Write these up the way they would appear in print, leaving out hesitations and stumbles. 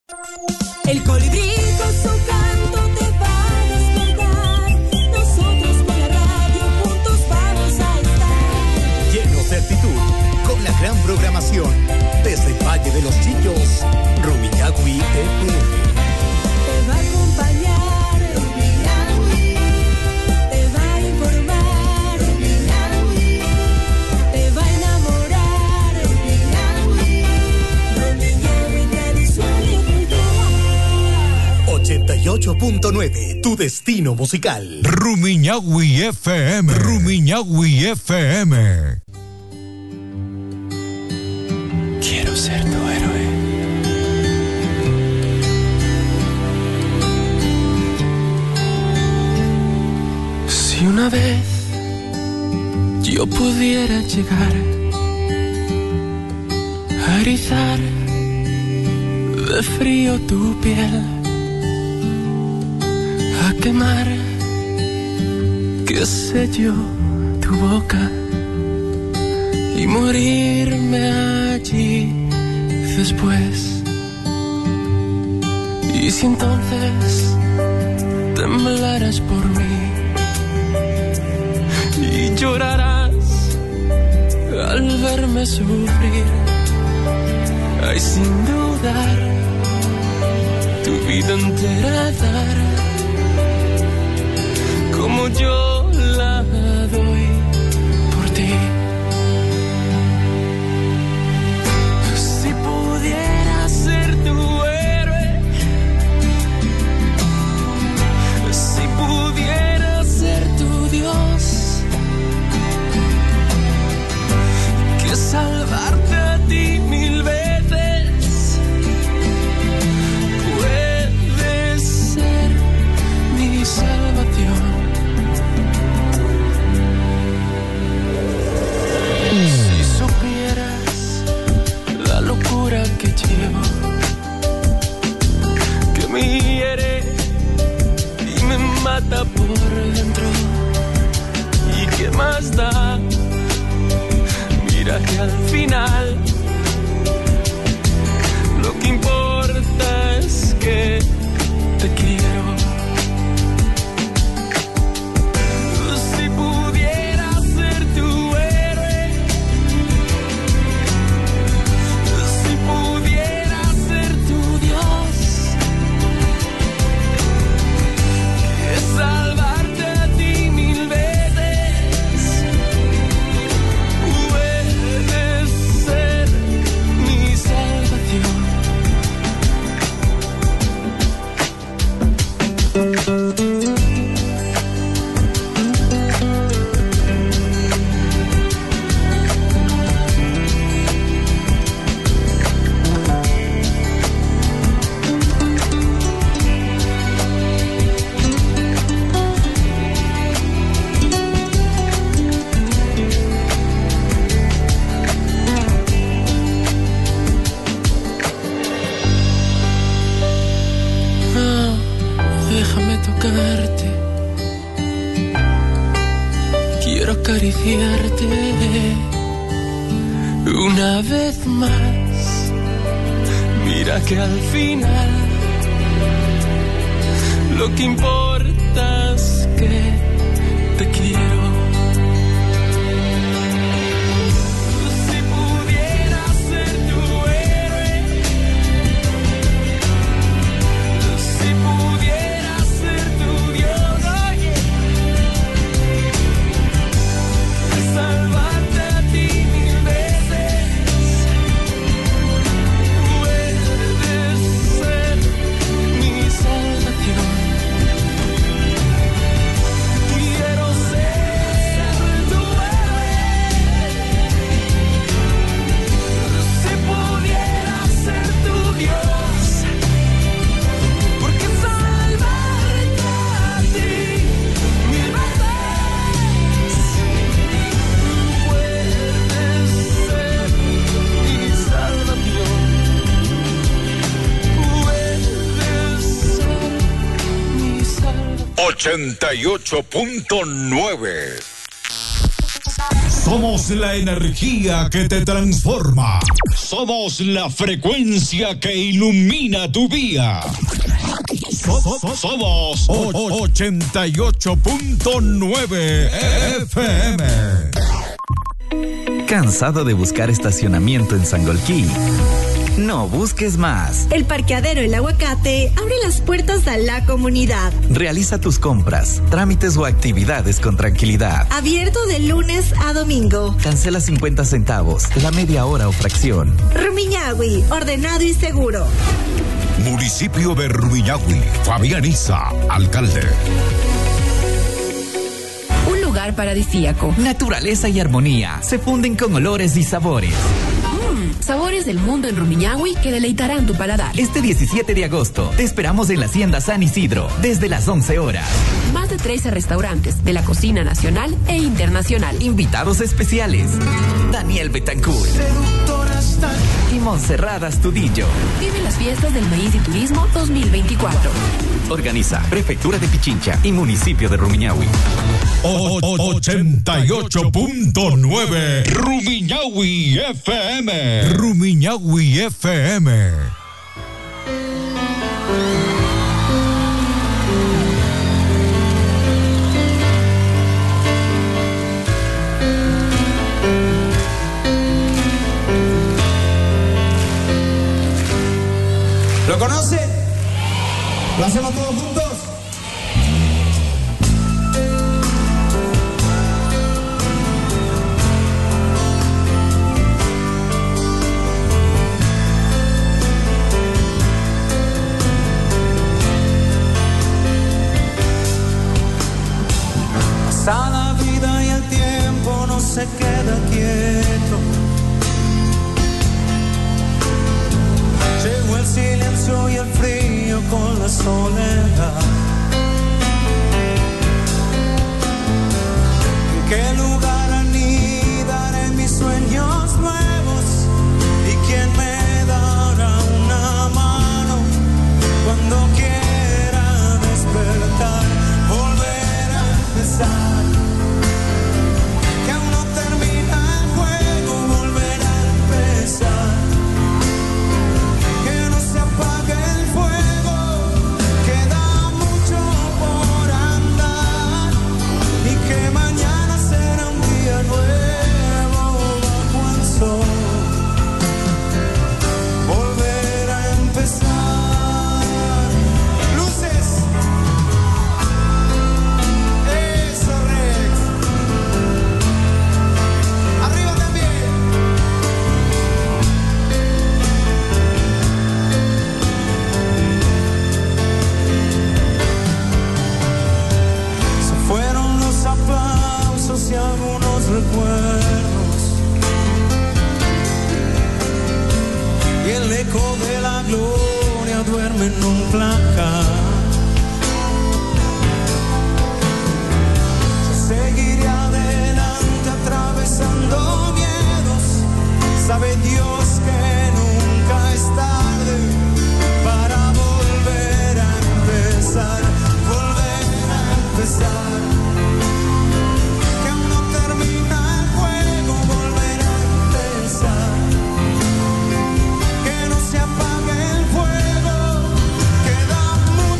El colibrí con su canto te va a despertar. Nosotros con la radio juntos vamos a estar. Llenos de actitud, con la gran programación. Desde el Valle de los Chillos, Rumiñahui FM. Te va a acompañar, Rumiñahui. Te va a informar, Rumiñahui. Te va a enamorar, Rumiñahui. Rumiñahui tradición y cultura. 88.9, tu destino musical. Rumiñahui FM. Rumiñahui FM. Quiero ser tu héroe. Si una vez yo pudiera llegar a erizar de frío tu piel, a quemar, qué sé yo, tu boca y morirme allí después. Y si entonces temblarás por mí y llorarás al verme sufrir, ay, sin dudar, tu vida entera dar, como yo la doy por ti. Si pudiera ser tu héroe, si pudiera ser tu Dios, que salvarte a ti 1000 veces, puedes ser mi salvación. Si supieras la locura que llevo, que me hiere y me mata por dentro, y qué más da, mira que al final lo que importa es que te quiero. Si pudiera ser tu héroe, si pudiera ser tu Dios, que salvarte a ti 1000 veces, puedes ser mi salvación. 88.9. Somos la energía que te transforma. Somos la frecuencia que ilumina tu día. Somos 88.9 FM. ¿Cansado de buscar estacionamiento en Sangolquí? No busques más. El parqueadero El Aguacate abre las puertas a la comunidad. Realiza tus compras, trámites o actividades con tranquilidad. Abierto de lunes a domingo. Cancela 50 centavos, la media hora o fracción. Rumiñahui, ordenado y seguro. Municipio de Rumiñahui. Fabián Isa, alcalde. Un lugar paradisíaco. Naturaleza y armonía se funden con olores y sabores. Sabores del mundo en Rumiñahui que deleitarán tu paladar. Este 17 de agosto te esperamos en la Hacienda San Isidro desde las 11 horas. Más de 13 restaurantes de la cocina nacional e internacional. Invitados especiales: Daniel Betancourt y Montserrat Astudillo. Vive las fiestas del maíz y turismo 2024. Organiza Prefectura de Pichincha y Municipio de Rumiñahui. 88.9 Rumiñahui FM. Rumiñahui FM. ¿Lo conoce? ¿Lo hacemos todos juntos? Pasa la vida y el tiempo no se queda quieto. Llegó el silencio y el frío con la soledad. ¿En qué lugar anidaré mis sueños nuevos? ¿Y quién me dará una mano cuando quiera despertar? Volver a empezar. Que aún no termina el juego, volver a empezar. Apague el fuego, queda mucho por andar y que mañana será un día nuevo bajo el sol. Volver a empezar. Luces. Eso, Rex. Arriba también. Fueron los aplausos y algunos recuerdos y el eco de la gloria duerme en un placar. Seguiré adelante atravesando miedos. Sabe Dios que nunca es tarde para volver a empezar. Volver a empezar. Que aún no termina el juego, volver a empezar. Que no se apague el fuego, queda muy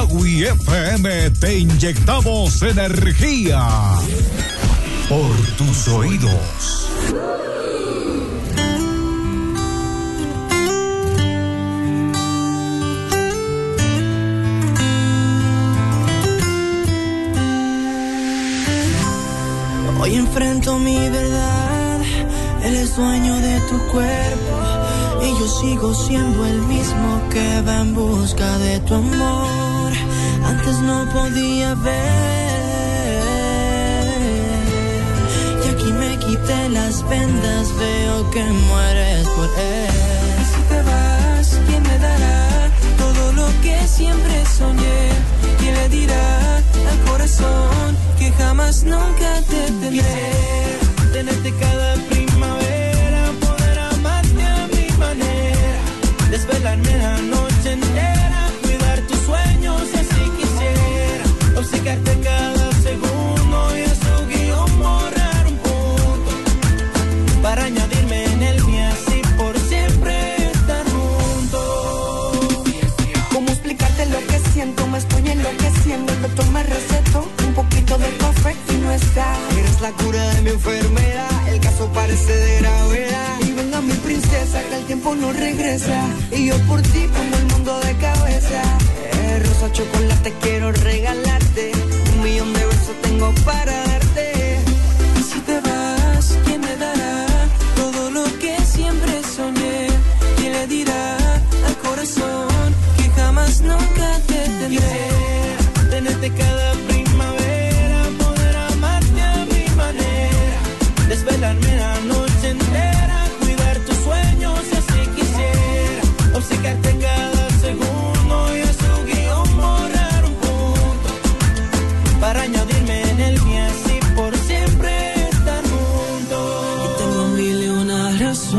Naui FM te inyectamos energía por tus oídos. Hoy enfrento mi verdad, él es dueño de tu cuerpo y yo sigo siendo el mismo que va en busca de tu amor. Antes no podía ver y aquí me quité las vendas, veo que mueres por él. Y si te vas, ¿quién me dará todo lo que siempre soñé? ¿Quién le dirá al corazón que jamás nunca te tendré? Tenerte cada primavera, poder amarte a mi manera, desvelarme la noche entera, cuidar tus sueños y así quisiera, obcecarte cada segundo y a su guión borrar un punto, para añadirme en el mío así por siempre estar juntos. ¿Cómo explicarte lo que siento? Me estoy enloqueciendo, el doctor me recetó un poquito de café y no está. Eres la cura de mi enfermedad, el caso parece de gravedad. Y venga mi princesa, que el tiempo no regresa, y yo por ti pongo el mundo de cabeza. Rosa chocolate quiero regalarte, 1,000,000 de besos tengo para darte. Y si te vas, ¿quién me dará todo lo que siempre soñé? ¿Quién le dirá al corazón que jamás nunca te tendré? Quisiera tenerte cada primavera, poder amarte a mi manera, desvelarme la noche entera, cuidar tus sueños y así quisiera, obcecarte cada segundo y a su guión borrar un punto, para añadirme en el mío así por siempre estar juntos. Y tengo 1,000,000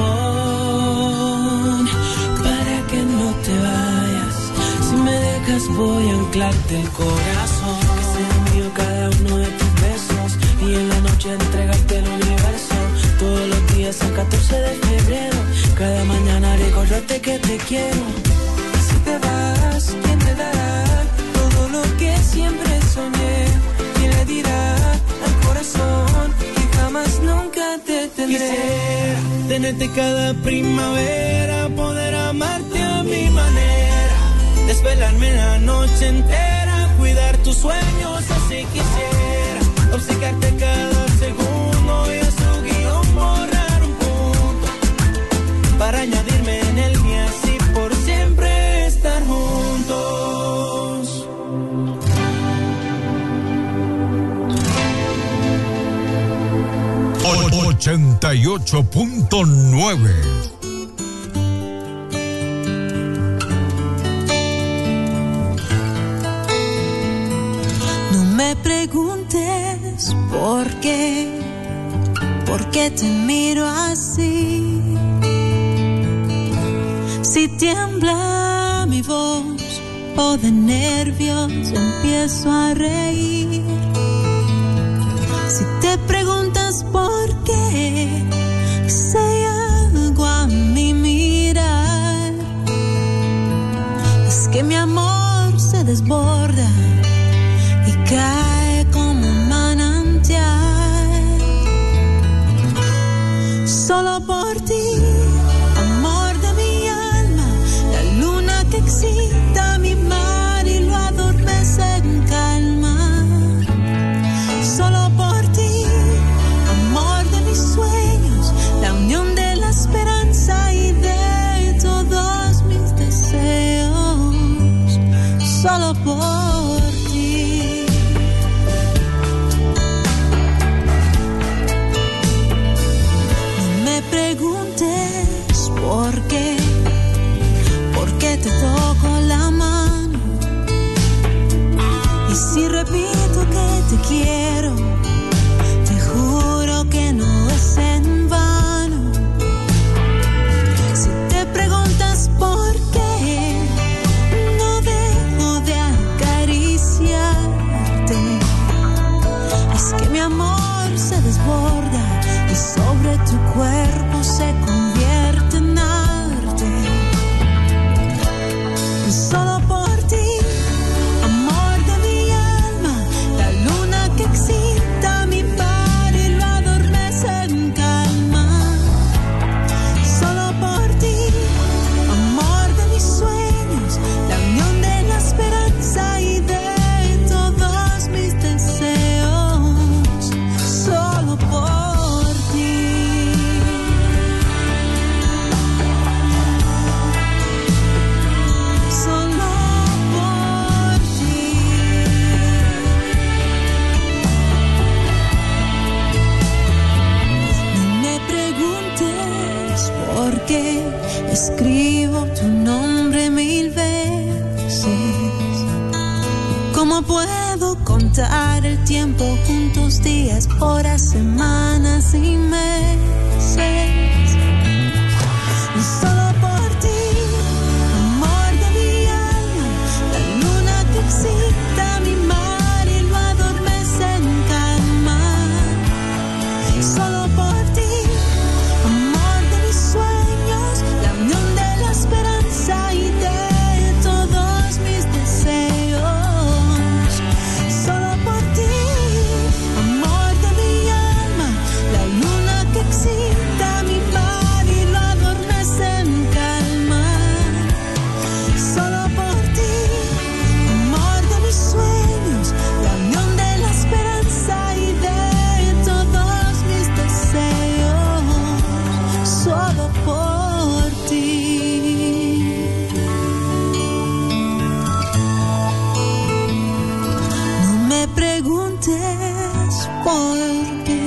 razón para que no te vayas. Si me dejas voy a anclarte el corazón, que sea mío cada uno de tus besos y en la noche entregarte el universo. Todos los días el 14 de febrero, cada mañana recordarte que te quiero. Y si te vas, ¿quién te dará todo lo que siempre soñé? ¿Quién le dirá al corazón que jamás nunca te tendré? Quisiera tenerte cada primavera, poder amarte a mi manera, desvelarme la noche entera, cuidar tus sueños así quisiera, obcecarte cada segundo y a su guión borrar un punto, para añadirme en el mío así por siempre estar juntos. 88.9. Me preguntes por qué te miro así. Si tiembla mi voz o de nervios empiezo a reír. Si te preguntas por qué, si hay algo a mi mirar, es que mi amor se desborda y cae como un manantial. Solo por ti, amor de mi alma, la luna que excita mi mar y lo adormece en calma. Solo por ti, amor de mis sueños, la unión de la esperanza y de todos mis deseos. Solo por ti. No me preguntes por qué te toco la mano. Y si repito que te quiero, te juro que no es en vano. Si te preguntas por qué no dejo de acariciarte, es que mi amor se desborda y sobre tu cuerpo se convierte en arte. Solo por ti, amor escribo tu nombre 1000 veces. ¿Cómo puedo contar el tiempo juntos, días, horas, semanas y meses? Solo por ti, amor de mi alma, la luna que excita mi mar y lo adormece en calma. Solo por ti, amor de mis sueños, la unión de la esperanza y de todos mis deseos. Solo por ti, amor de mi alma, la luna que excita mi mar y lo adormece en calma. Solo por ti, amor de mis sueños, la unión de la esperanza y de todos mis deseos. Solo por ti. No me preguntes por qué.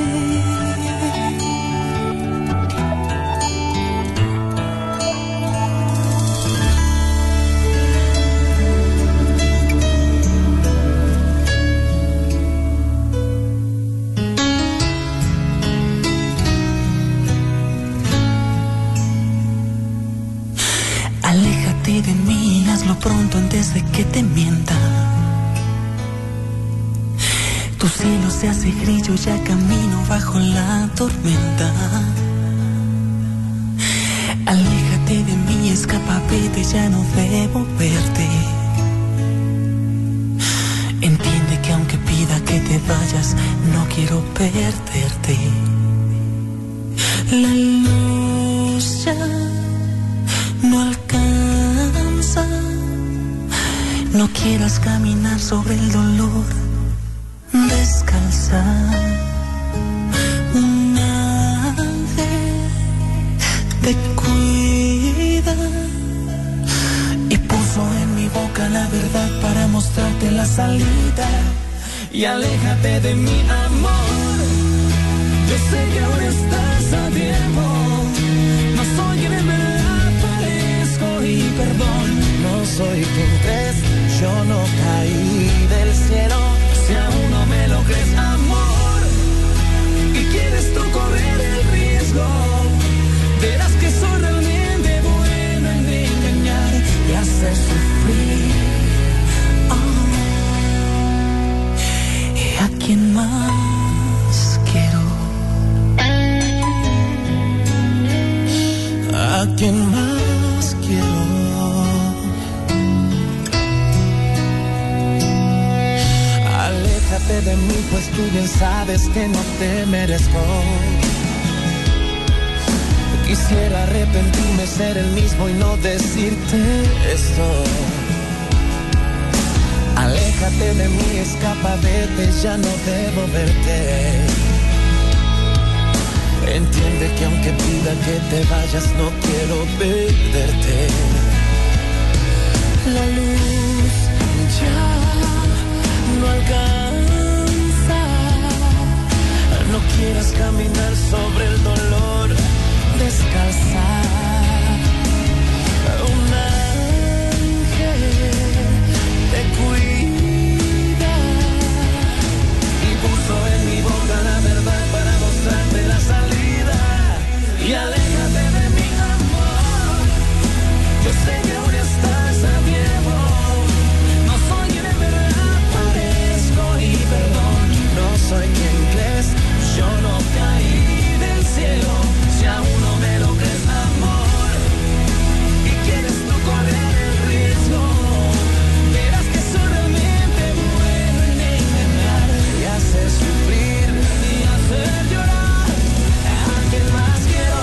Aléjate de mí, hazlo pronto antes de que te mienta. Tu cielo se hace grillo, ya camino bajo la tormenta. Aléjate de mí, escapa, vete, ya no debo verte. Entiende que aunque pida que te vayas, no quiero perderte. La luz ya no alcanza. No quieras caminar sobre el dolor, descalza. Un ángel te cuida y puso en mi boca la verdad para mostrarte la salida. Y aléjate de mi amor, yo sé que aún estás a tiempo. No soy quien en verdad parezco y perdón, no soy quien crees, yo no caí del cielo. Si aún no me lo crees, amor, y quieres tú correr el riesgo, verás que soy realmente bueno en engañar y hacer sufrir. ¿Y a quién más quiero? ¿A quién más quiero? Aléjate de mí, pues tú bien sabes que no te merezco. Quisiera arrepentirme, ser el mismo y no decirte esto. Aléjate de mí, escapa, vete, ya no debo verte. Entiende que aunque pida que te vayas, no quiero perderte. La luz ya no alcanza. No quieras caminar sobre el dolor, descalza. Un ángel te cuida y puso en mi boca la verdad para mostrarte la salida. Y aléjate de mi amor, yo sé que aún estás a tiempo. No soy quien en verdad parezco y perdón, no soy quien crees, yo no caí del cielo. Si aún no me lo crees, amor, y quieres tú correr el riesgo, verás que soy realmente bueno en engañar y hacer sufrir y hacer llorar. ¿A quién más quiero?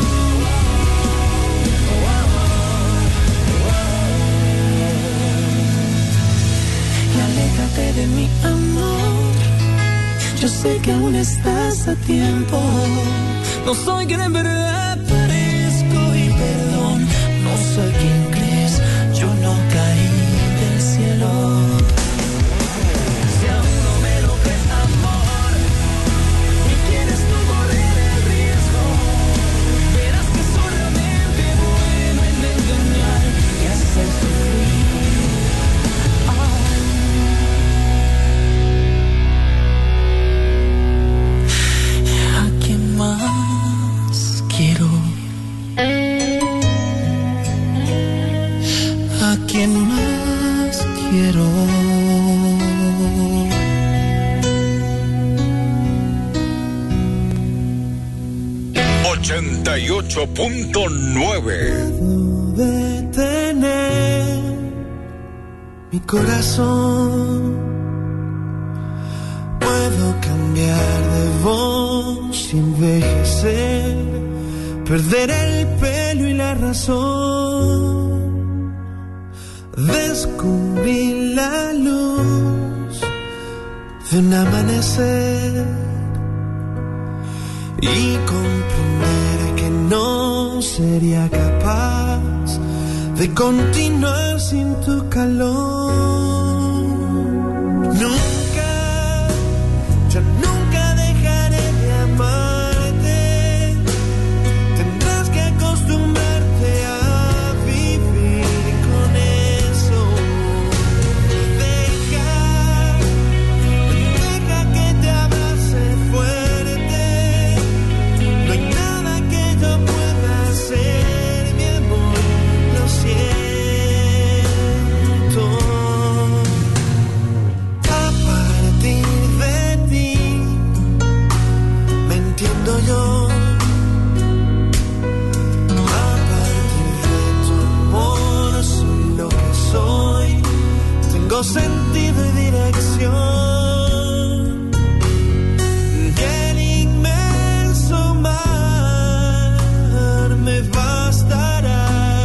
Y aléjate de mi amor, yo sé que aún estás a tiempo. No soy quien en verdad parezco y perdón, no soy quien crees, yo no caí del cielo. Si aún no me lo crees, amor, y quieres tú correr el riesgo, verás que soy realmente bueno en quien más quiero. 88.9. Puedo detener mi corazón, puedo cambiar de voz y envejecer, perder el pelo y la razón, descubrir la luz de un amanecer y comprender que no sería capaz de continuar sin tu calor. Nunca, yo nunca dejaré de amarte. Tendrás que acostumbrarte a vivir con eso. Deja que te abrace fuerte. No hay nada que yo pueda hacer, mi amor, lo siento. A partir de ti me entiendo yo. A partir de tu amor soy lo que soy. Tengo sentido y dirección. Y el inmenso mar me bastará.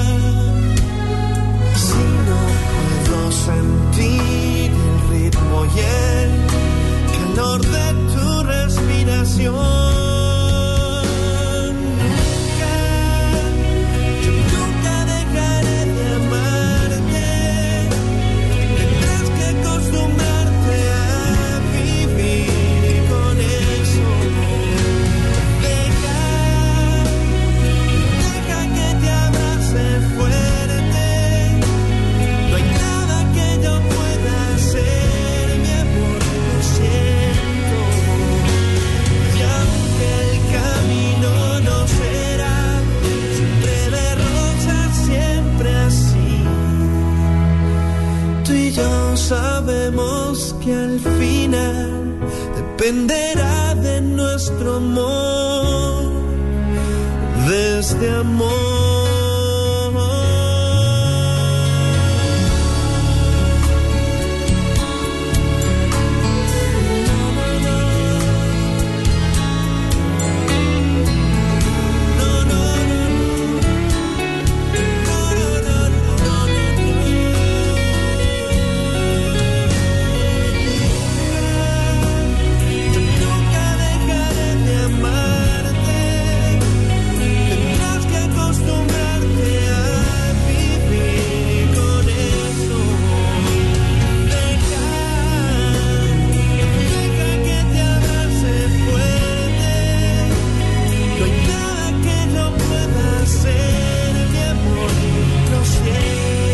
Si no puedo sentir el ritmo y el calor de tu respiración. Yo nunca dejaré de amarte. Tendrás que acostumbrarte a vivir con eso. Deja que te abrace fuerte. No hay nada que yo pueda hacer, mi amor, lo siento. Y aunque el camino no será siempre de rosas, siempre así, tú y yo sabemos que al final dependerá de nuestro amor, de este amor. Nunca dejaré de amarte. Tendrás que acostumbrarte a vivir con eso. Deja que te abrace fuerte. No hay nada que no pueda hacer, mi amor, lo siento.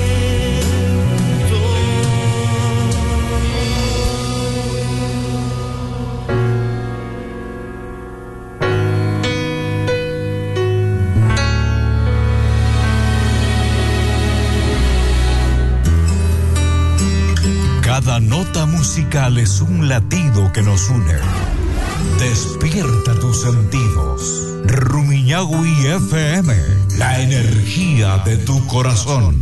Cada nota musical es un latido que nos une. Despierta tus sentidos. Rumiñahui FM, la energía de tu corazón.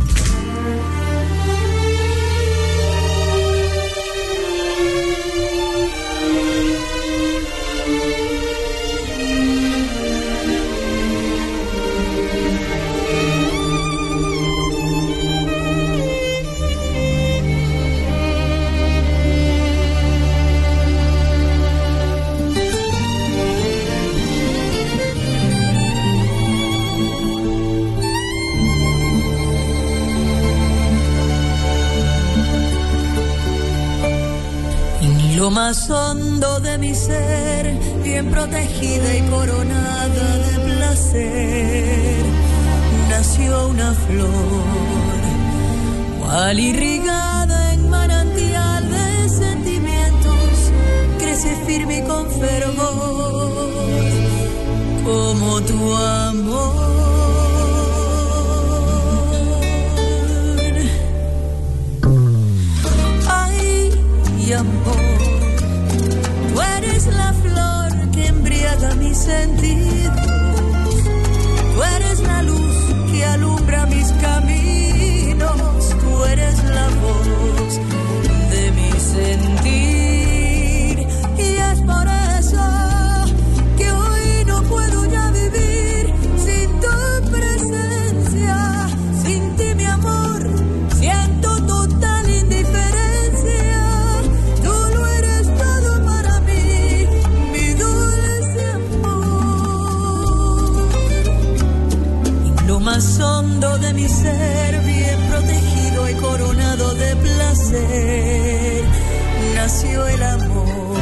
Lo más hondo de mi ser, bien protegida y coronada de placer, nació una flor, cual irrigada en manantial de sentimientos, crece firme y con fervor, como tu amor. ser bien protegido y coronado de placer, nació el amor.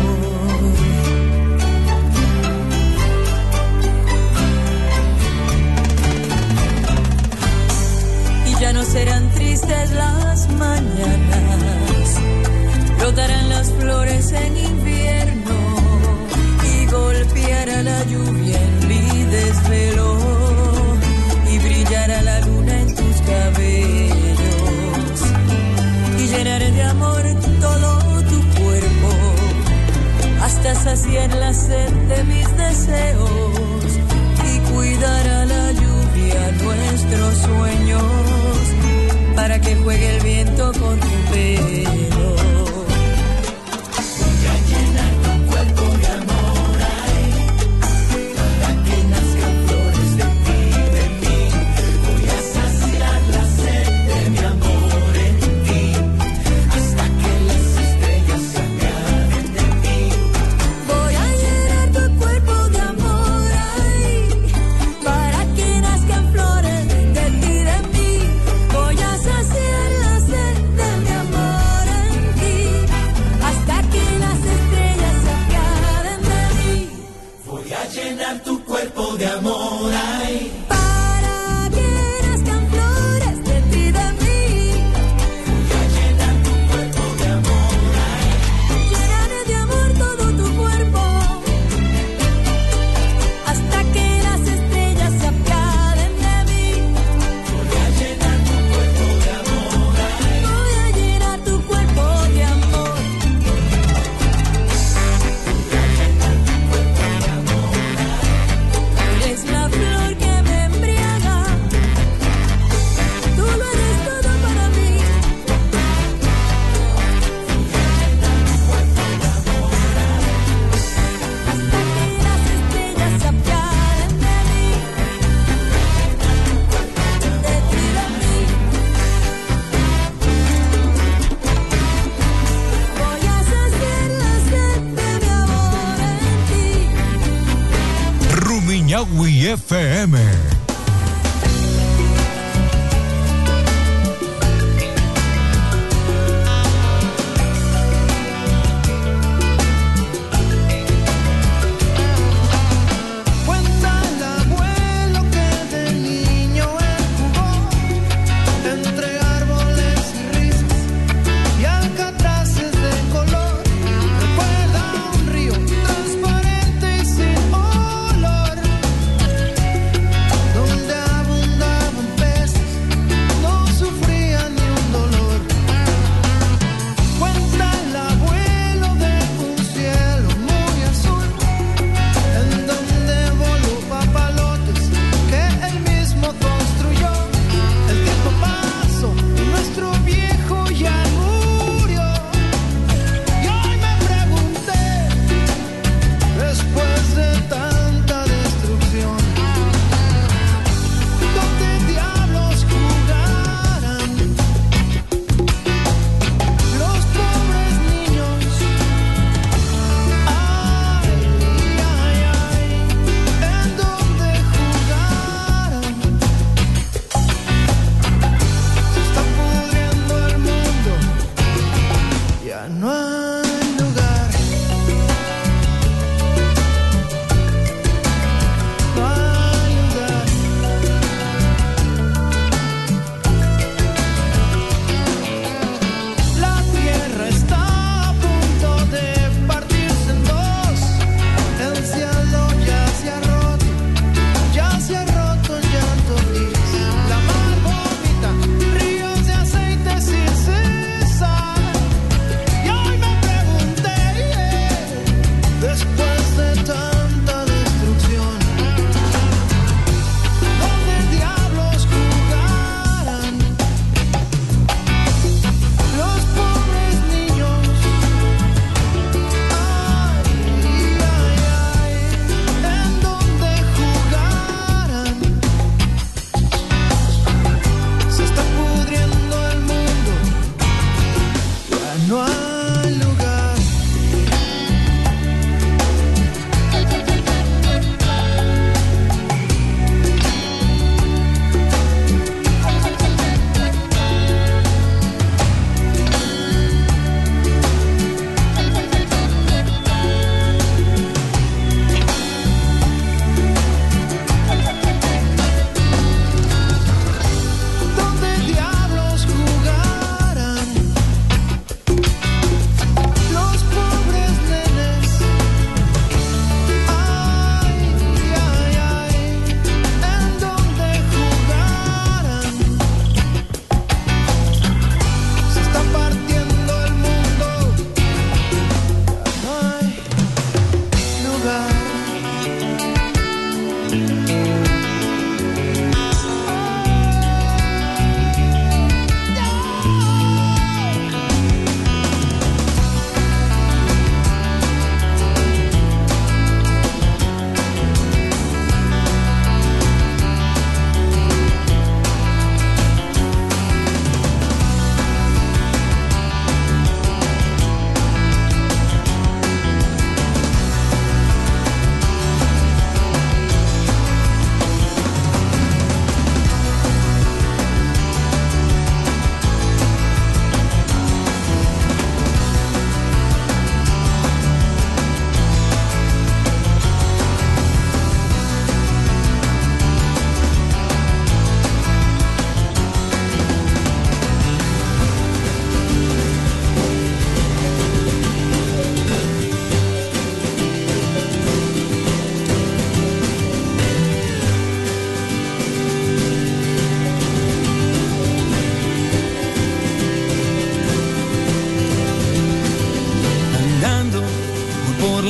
Y ya no serán tristes las mañanas, brotarán las flores en invierno y golpeará la lluvia en mi desvelo y brillará la luna en tus cabellos y llenaré de amor todo tu cuerpo hasta saciar la sed de mis deseos y cuidar a la lluvia nuestros sueños para que juegue el viento con tu pelo. Voy a llenar tu cuerpo de amor, ay, para que nazcan flores de ti, de mí. Voy a saciar la sed de mi amor en ti, hasta que las estrellas se apiaden de mí. Voy a llenar tu cuerpo de amor, ay, para que nazcan flores de ti, de mí. Voy a saciar la sed de mi amor en ti, hasta que las estrellas se apiaden de mí. Voy a llenar tu cuerpo de amor, ay, para que nazcan flores de ti, de mí. Voy a llenar tu cuerpo de amor, ay, llenaré de amor todo tu cuerpo, hasta que las estrellas se apiaden de mí. Voy a llenar tu cuerpo de amor, ay, voy a llenar tu cuerpo de amor. Eres la flor que me embriaga, tú lo eres todo para mí. Hasta que las estrellas se apiaden de mí, de ti, de mí. Voy a saciar la sed de mi amor en ti. Rumiñahui FM. Cuenta la abuela que del niño él jugó, entró el árboles y risas y alcatraces de color. Recuerda un río transparente y sin olor.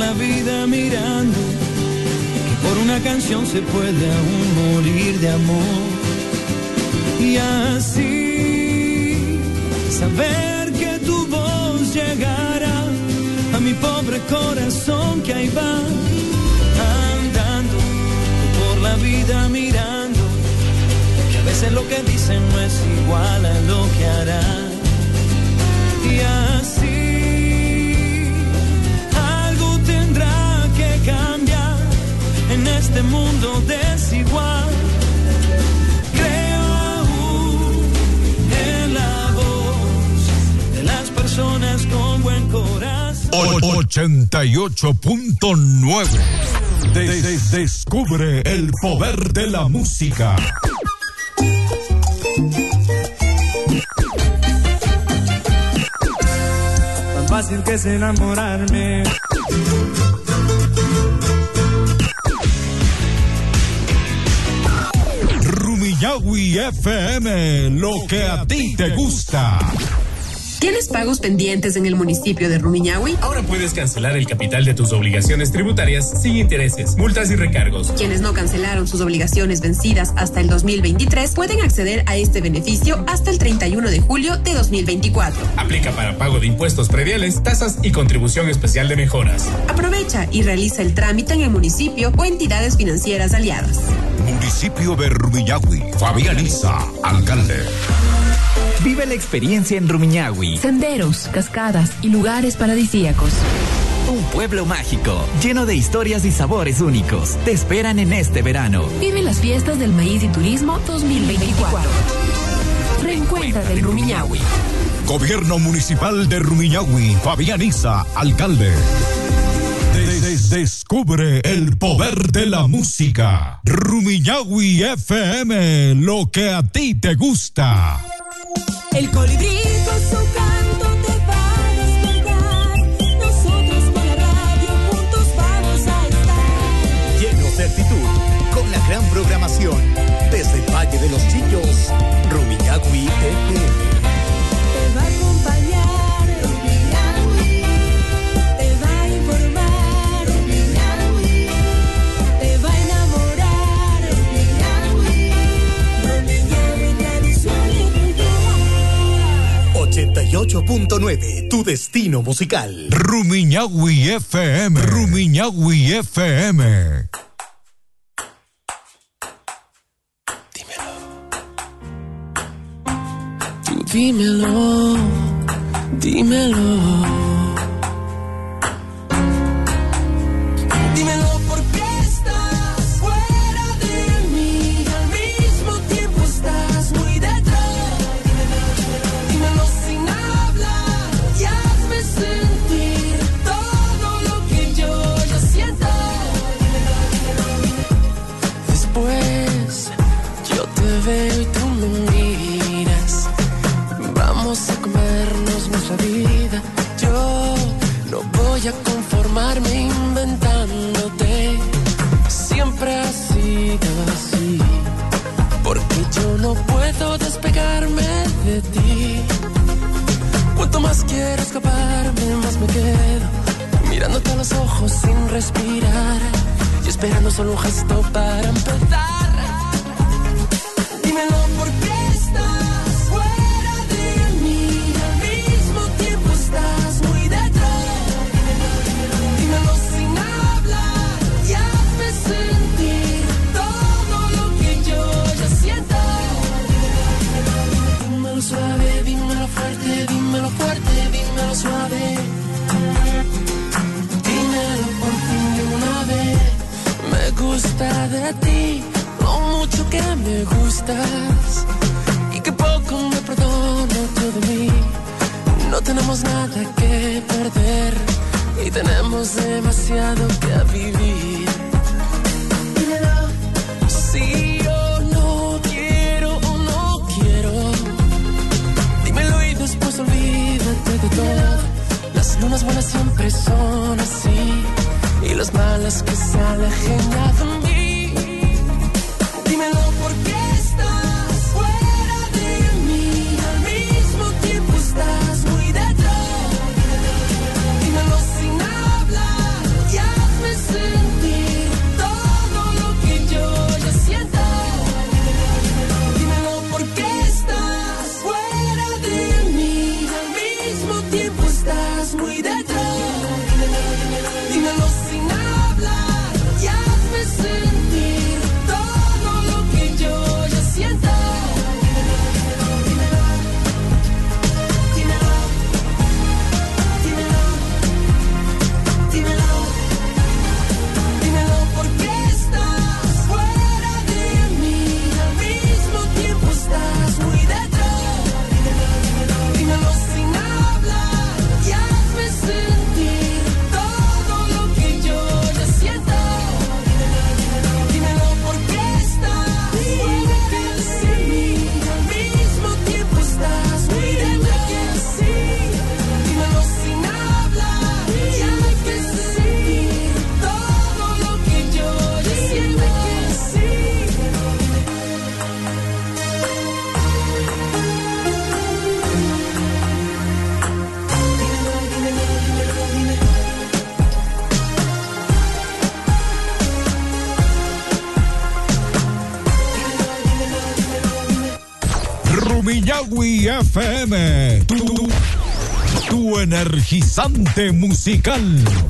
la vida mirando que por una canción se puede aún morir de amor. Y así saber que tu voz llegará a mi pobre corazón que ahí va andando por la vida mirando que a veces lo que dicen no es igual a lo que hará. Y así algo tendrá que cambiar en este mundo desigual. Creo aún en la voz de las personas con buen corazón. 88.9 Descubre el poder de la música. Tan fácil que es enamorarme. Rumiñahui FM, lo que a ti te gusta. ¿Tienes pagos pendientes en el municipio de Rumiñahui? Ahora puedes cancelar el capital de tus obligaciones tributarias sin intereses, multas y recargos. Quienes no cancelaron sus obligaciones vencidas hasta el 2023 pueden acceder a este beneficio hasta el 31 de julio de 2024. Aplica para pago de impuestos prediales, tasas y contribución especial de mejoras. Aprovecha y realiza el trámite en el municipio o entidades financieras aliadas. Municipio de Rumiñahui, Fabián Isa, alcalde. Vive la experiencia en Rumiñahui. Senderos, cascadas y lugares paradisíacos. Un pueblo mágico, lleno de historias y sabores únicos. Te esperan en este verano. Vive las fiestas del maíz y turismo 2024. Reencuéntrate en Rumiñahui. Gobierno Municipal de Rumiñahui, Fabián Isa, alcalde. Descubre el poder de la música. Rumiñahui FM, lo que a ti te gusta. El colibrí con su canto te va a despertar. Nosotros con la radio juntos vamos a estar. Llenos de actitud, con la gran programación. Desde el Valle de los Chillos, Rumiñahui FM. Te va a acompañar Rumiñahui. Te va a informar Rumiñahui. Te va a enamorar Rumiñahui. Rumiñahui, tradición y cultura. 88.9, tu destino musical. Rumiñahui FM. Rumiñahui FM. Dímelo, dímelo. Dímelo porque estás fuera de mí. Al mismo tiempo estás muy detrás. Dímelo sin hablar y hazme sentir todo lo que yo siento. Después yo te veo y tú me miras. Vamos a comernos nuestra vida. Yo no voy a conformarme inventándote. Siempre ha sido así. Porque yo no puedo despegarme de ti. Cuanto más quiero escaparme, más me quedo mirándote a los ojos sin respirar y esperando solo un gesto para empezar. Dímelo porque estás fuera de mí. Al mismo tiempo estás muy detrás. Dímelo sin hablar y hazme sentir todo lo que yo siento. Dímelo suave, dímelo fuerte, dímelo fuerte, dímelo suave. Dímelo por fin de una vez. Me gusta de ti, lo mucho que me gustas y que poco me perdono yo de mí. No tenemos nada que perder y tenemos demasiado que vivir. Dímelo. Si yo no quiero o no quiero, dímelo y después olvídate de todo. Las lunas buenas siempre son así y las malas que se alejen de mí. Dímelo porque estás fuera de mí. Al mismo tiempo estás muy detrás. Dímelo sin hablar y Rumiñahui FM, tu energizante musical.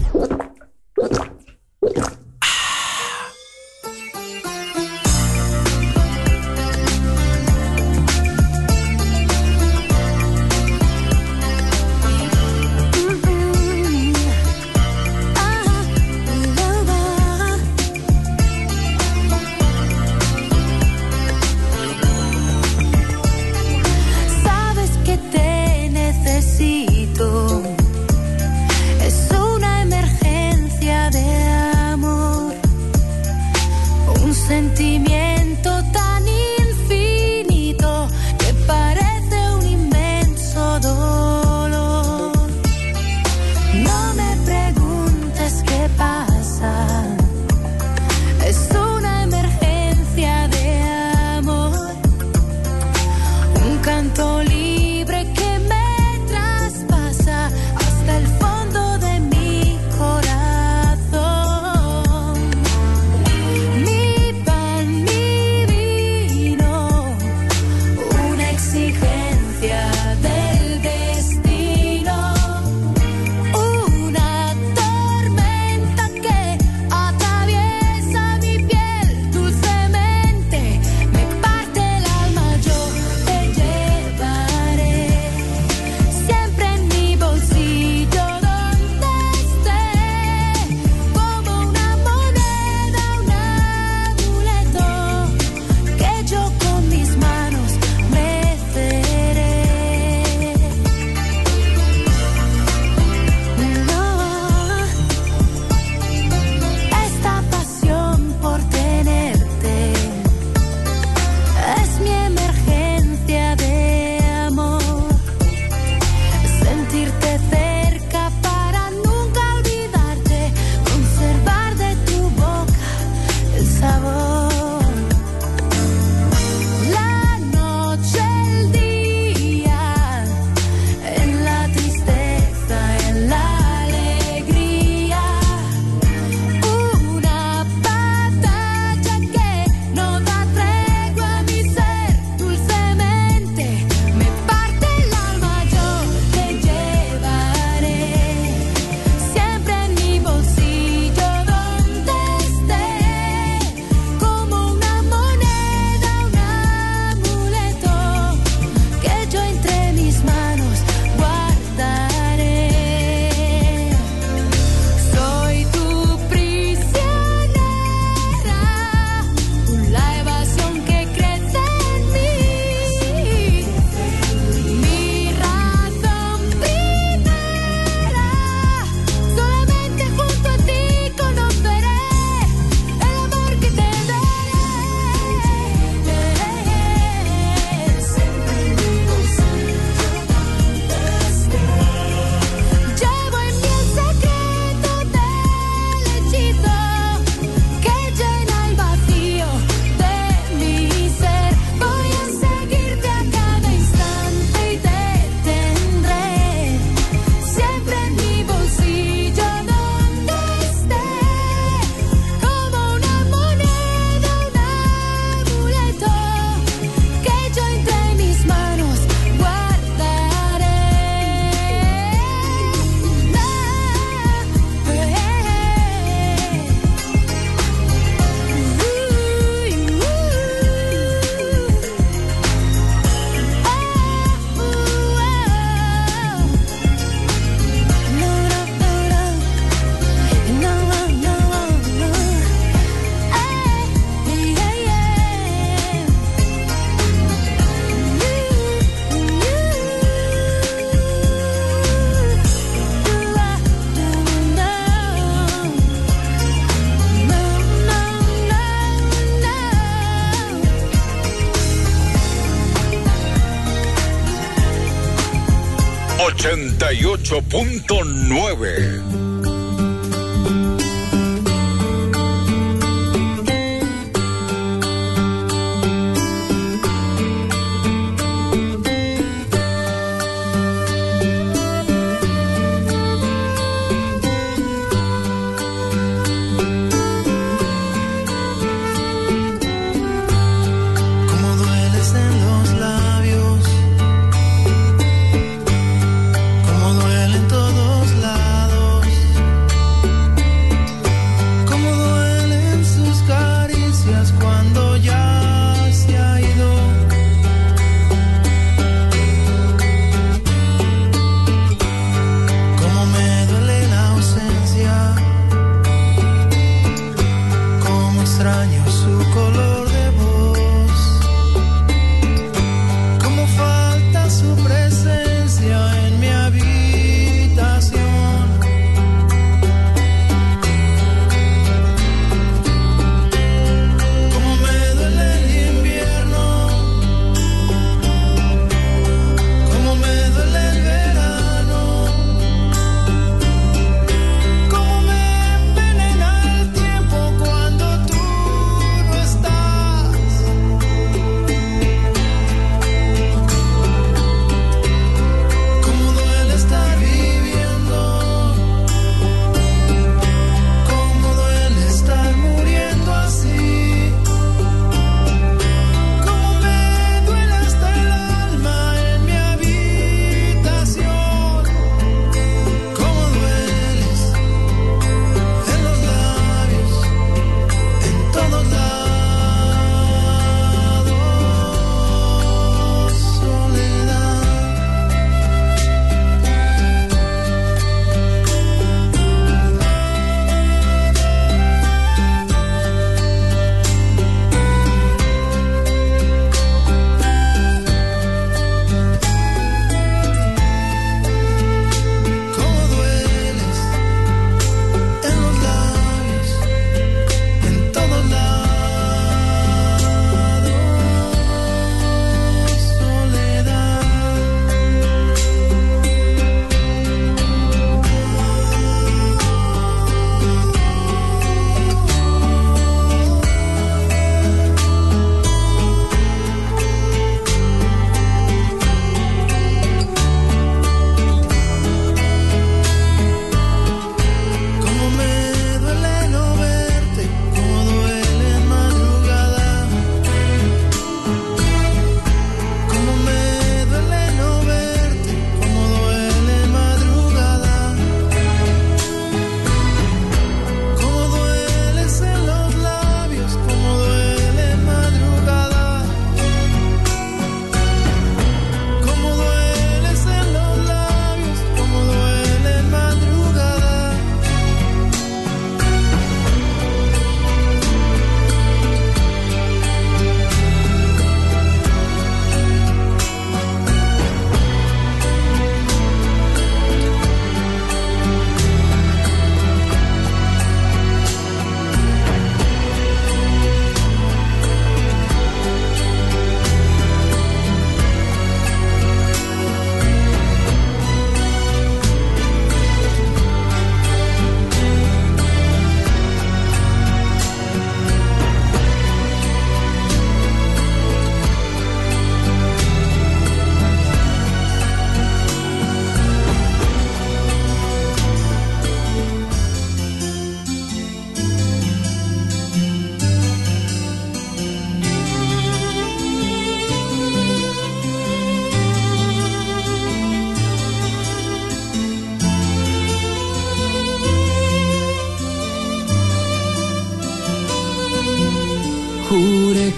.9.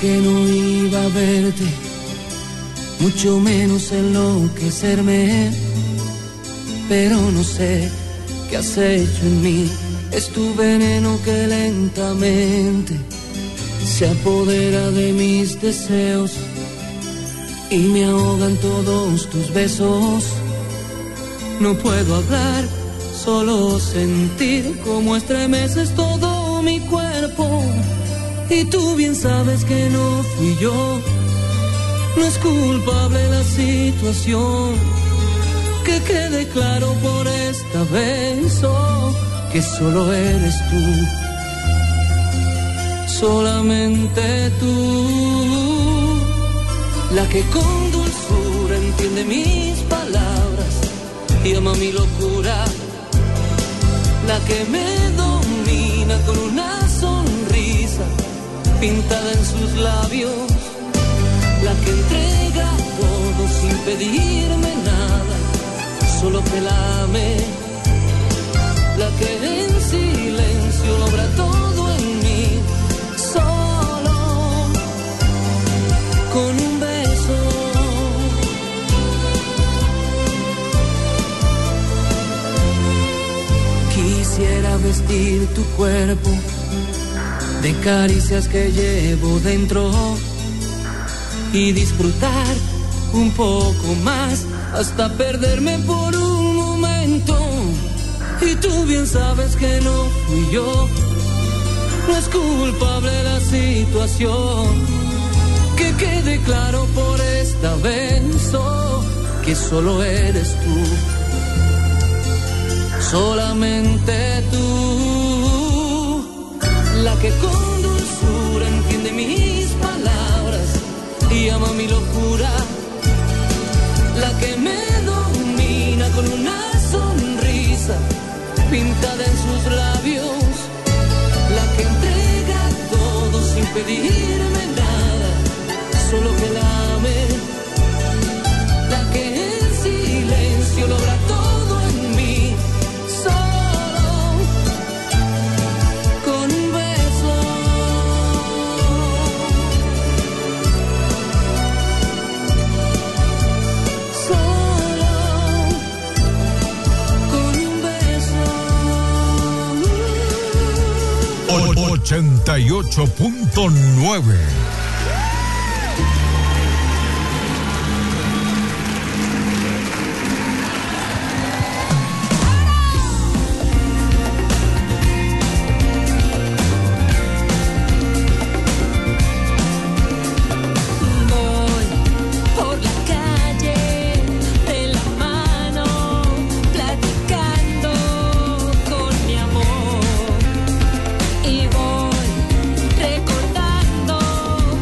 que no iba a verte, mucho menos enloquecerme, pero no sé qué has hecho en mí. Es tu veneno que lentamente se apodera de mis deseos y me ahogan todos tus besos. No puedo hablar, solo sentir cómo estremeces todo mi cuerpo. Y tú bien sabes que no fui yo, no es culpable la situación. Que quede claro por esta vez, oh, que solo eres tú, solamente tú, la que con dulzura entiende mis palabras y ama mi locura, la que me domina con una sonrisa pintada en sus labios, la que entrega todo sin pedirme nada, solo que la ame, la que en silencio logra todo en mí, solo con un beso. Quisiera vestir tu cuerpo de caricias que llevo dentro y disfrutar un poco más hasta perderme por un momento. Y tú bien sabes que no fui yo, no es culpable la situación. Que quede claro por esta vez, oh, que solo eres tú, solamente tú, la que con dulzura entiende mis palabras y ama mi locura, la que me domina con una sonrisa pintada en sus labios, la que entrega todo sin pedirme nada, solo que la ame, la que en silencio logra todo en mí, solo con un beso. Solo con un beso. 88.9. Y voy recordando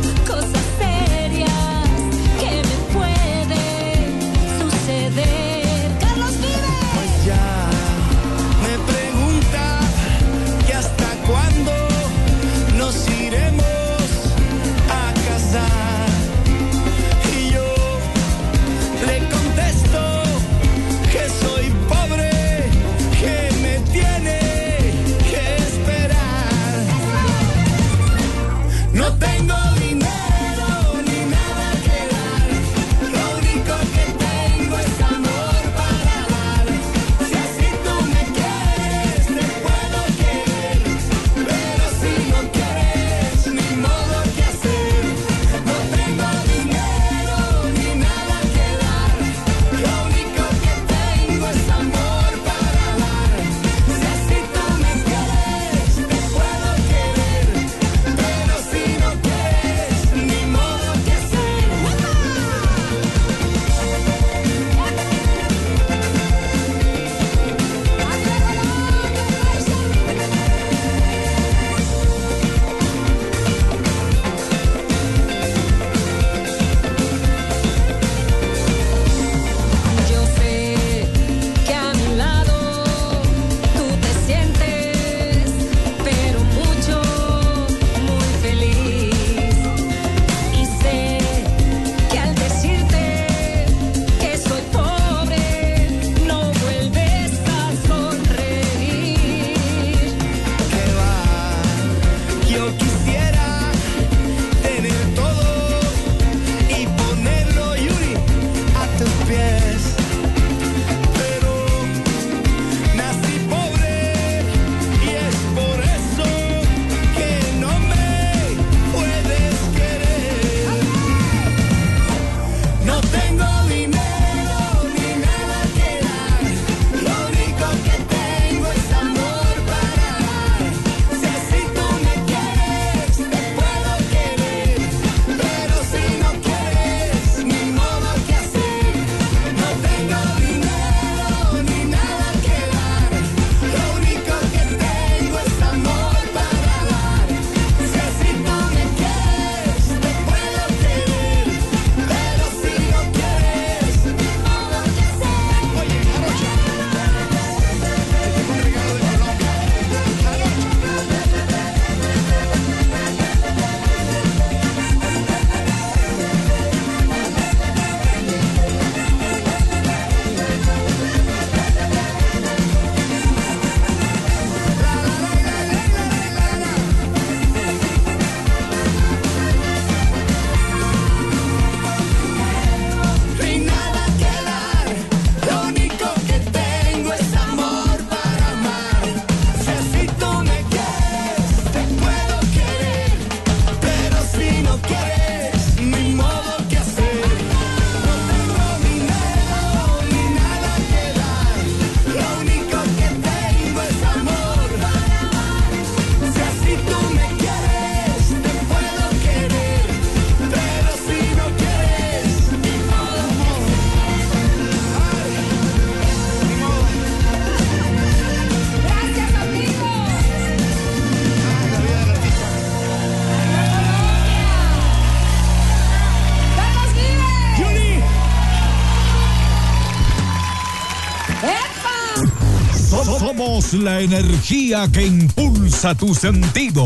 Somos la energía que impulsa tu sentido.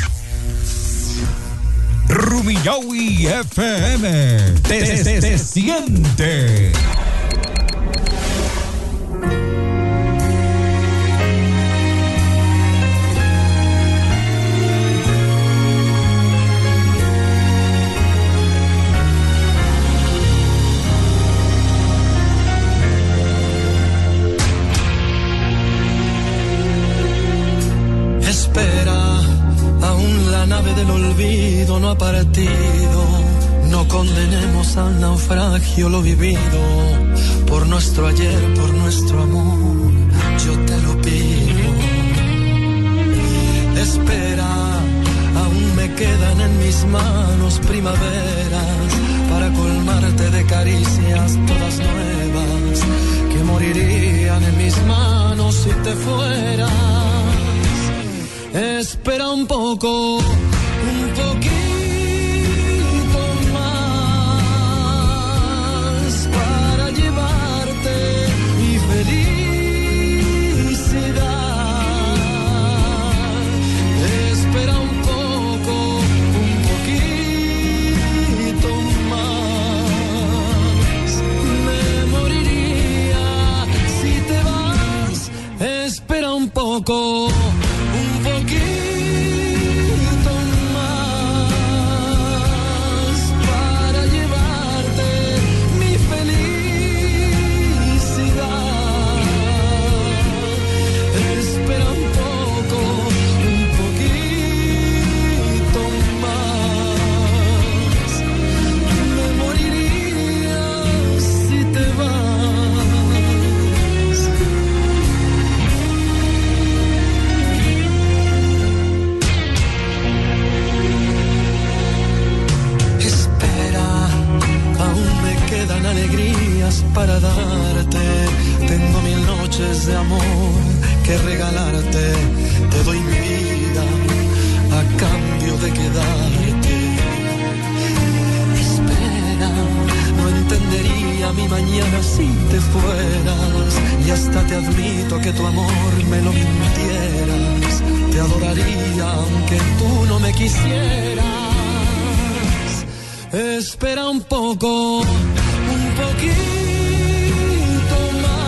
Rumiñahui FM te siente. No ha partido, no condenemos al naufragio lo vivido, por nuestro ayer, por nuestro amor, yo te lo pido. Espera, aún me quedan en mis manos primaveras para colmarte de caricias todas nuevas que morirían en mis manos si te fueras. Espera un poco, un poquito más para llevarte mi felicidad. Espera un poco, un poquito más. Me moriría si te vas. Espera un poco, un poquito. Alegrías para darte, tengo 1000 noches de amor que regalarte, te doy mi vida a cambio de quedarte. Espera, no entendería mi mañana si te fueras, y hasta te admito que tu amor me lo mintieras, te adoraría aunque tú no me quisieras. Espera un poco, un poquito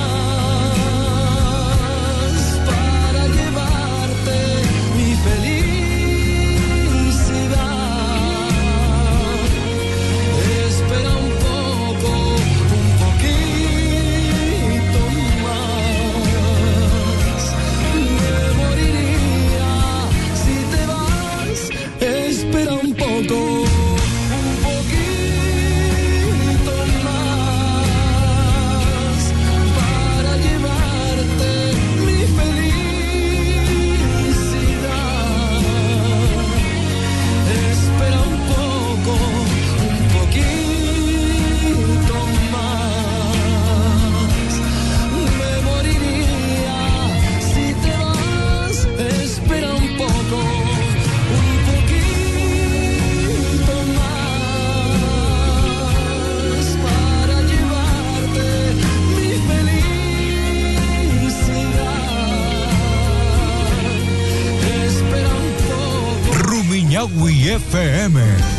más para llevarte mi felicidad. Espera un poco, un poquito más. Me moriría si te vas. Espera un poco. Rumiñahui FM.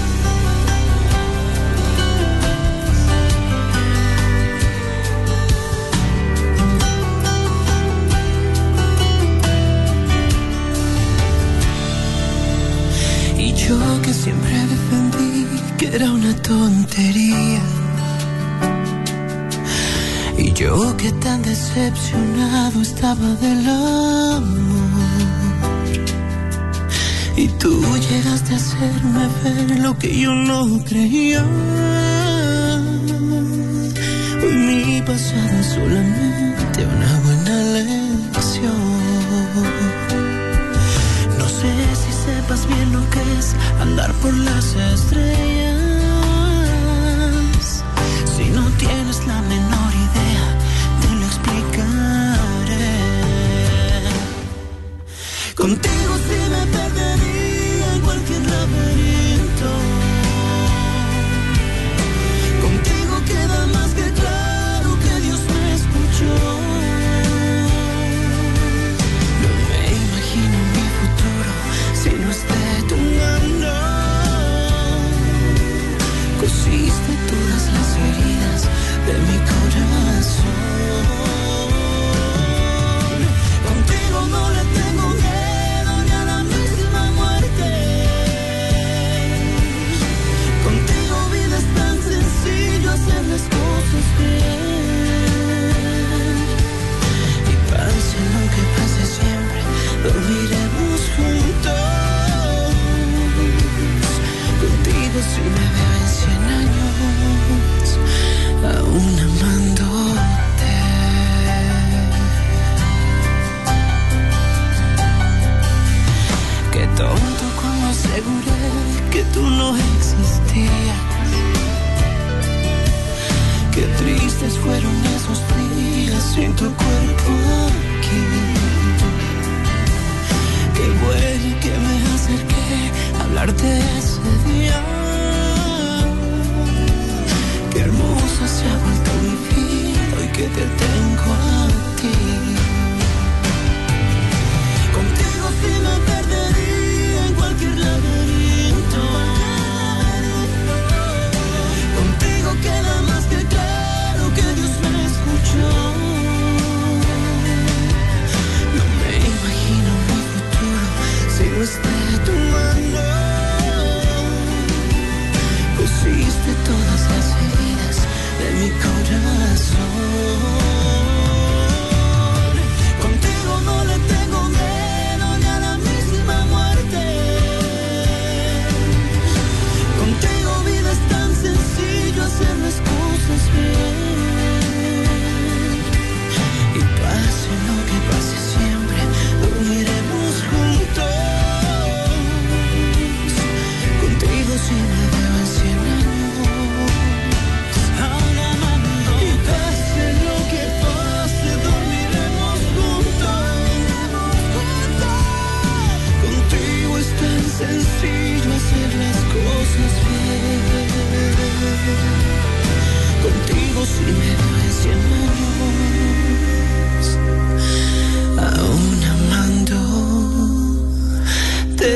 Y yo que siempre defendí que era una tontería, y yo que tan decepcionado estaba del amor, y tú llegaste a hacerme ver lo que yo no creía. Hoy mi pasado es solamente una buena lección. No sé si sepas bien lo que es andar por las estrellas. Si no tienes la menor idea, te lo explicaré. Contigo sí me perdería en cualquier laberinto. Contigo queda más que claro que Dios me escuchó. te tengo a ti. Contigo sí me perdería en cualquier laberinto. Contigo queda más que claro que Dios me escuchó. No me imagino mi futuro si no está de tu mano. Pusiste todas las heridas de mi corazón. Contigo no le tengo miedo ni a la misma muerte. Contigo vida es tan sencillo hacer las cosas bien. Y pase lo que pase siempre, dormiremos juntos. Contigo si me veo en 100 años, aún amando. Y pase lo que pase, dormiremos juntos. Contigo es tan sencillo hacer las cosas bien. Contigo si me veo en 100 años, aún amándote.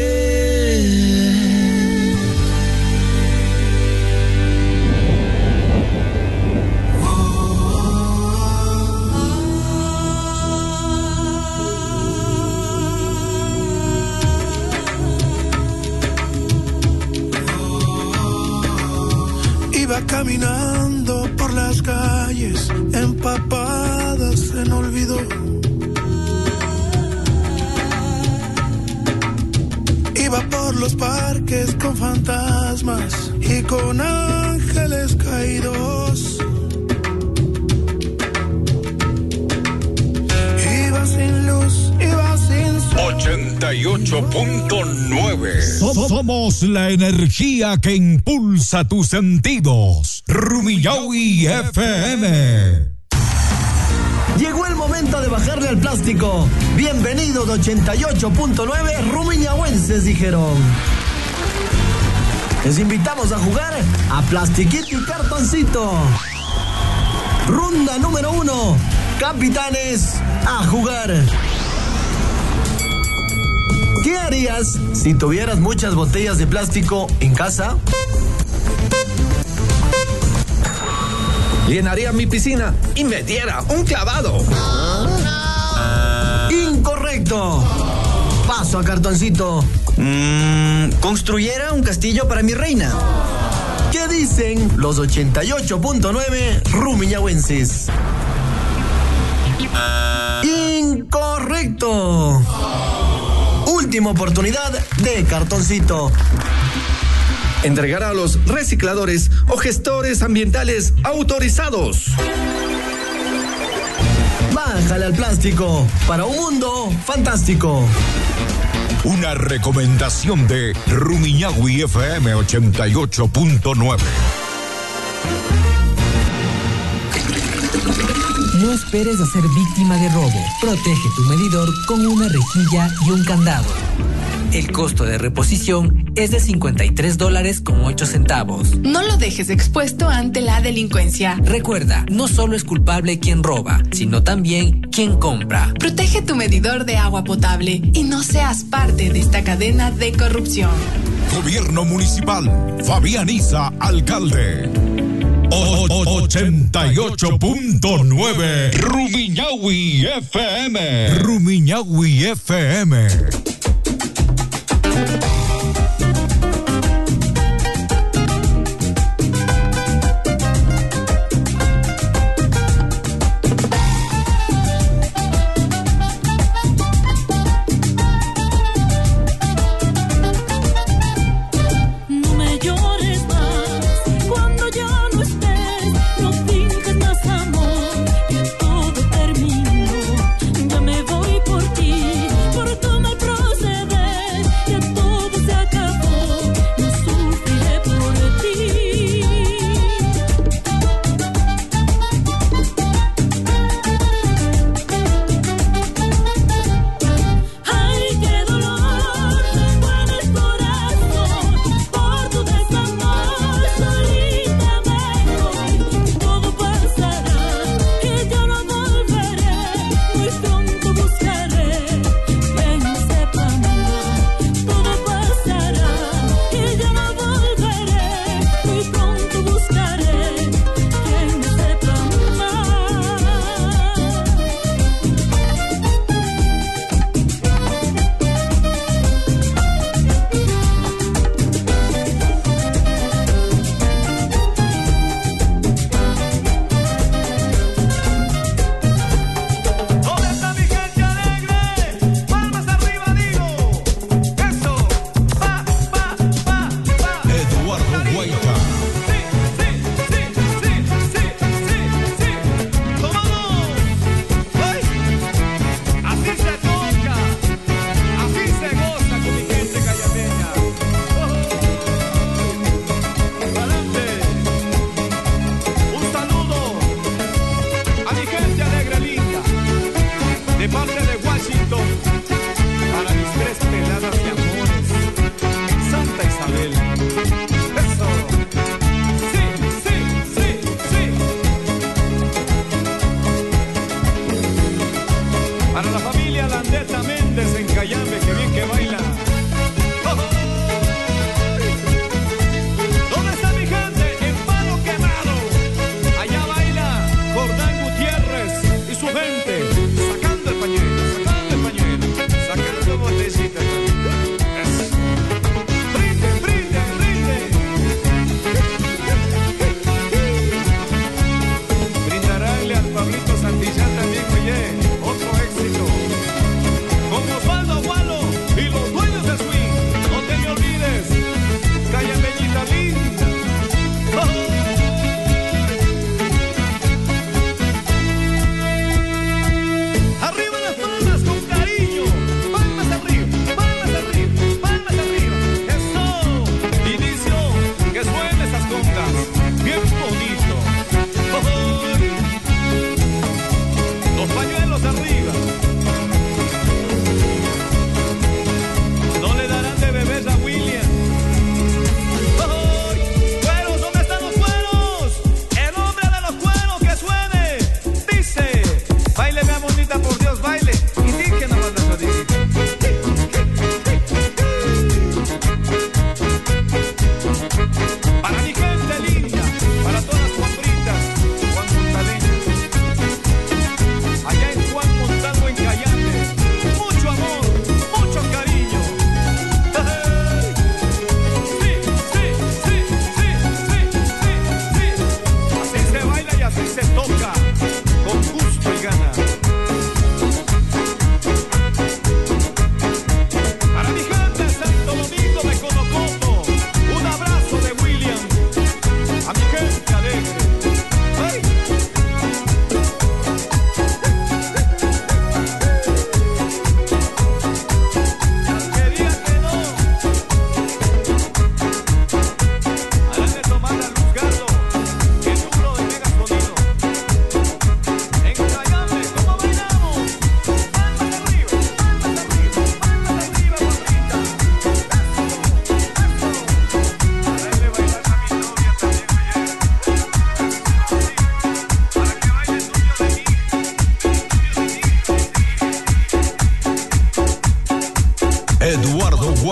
Iba caminando por las calles empapadas en olvido. Iba por los parques con fantasmas y con ángeles caídos. Iba sin luz, iba sin sol. 88.9. Somos la energía que impulsa tus sentidos. Rumiñahui FM. Llegó el momento de bajarle al plástico. Bienvenidos de 88.9 rumiñahuenses, dijeron. Les invitamos a jugar a plastiquito y cartoncito. Ronda número 1. Capitanes, a jugar. ¿Qué harías si tuvieras muchas botellas de plástico en casa? Llenaría mi piscina y metiera un clavado. Incorrecto. Paso a cartoncito. Construyera un castillo para mi reina. ¿Qué dicen los 88.9 rumiñahuenses? Incorrecto. Última oportunidad de cartoncito. Entregar a los recicladores o gestores ambientales autorizados. Bájale al plástico para un mundo fantástico. Una recomendación de Rumiñahui FM 88.9. No esperes a ser víctima de robo. Protege tu medidor con una rejilla y un candado. El costo de reposición es de $53.08. No lo dejes expuesto ante la delincuencia. Recuerda, no solo es culpable quien roba, sino también quien compra. Protege tu medidor de agua potable y no seas parte de esta cadena de corrupción. Gobierno Municipal, Fabián Isa, alcalde. 88.9 Rumiñahui FM. Rumiñahui FM. Por tu mal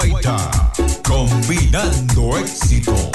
Guaita, combinando éxitos.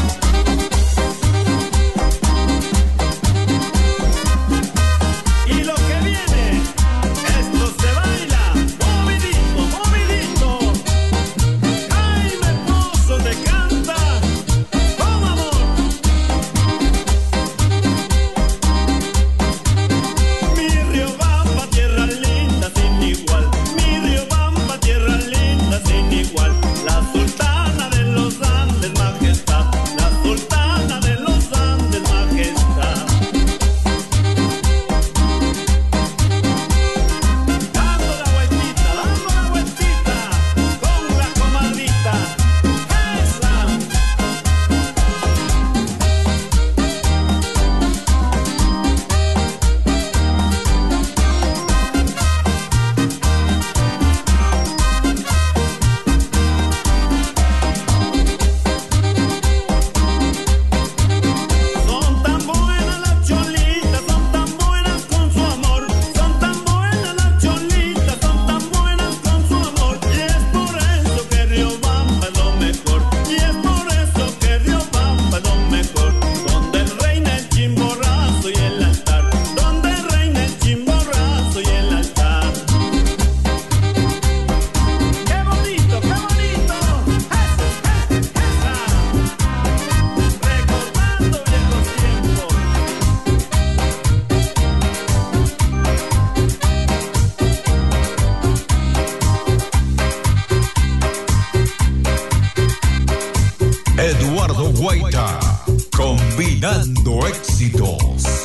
Y lo combinando éxitos.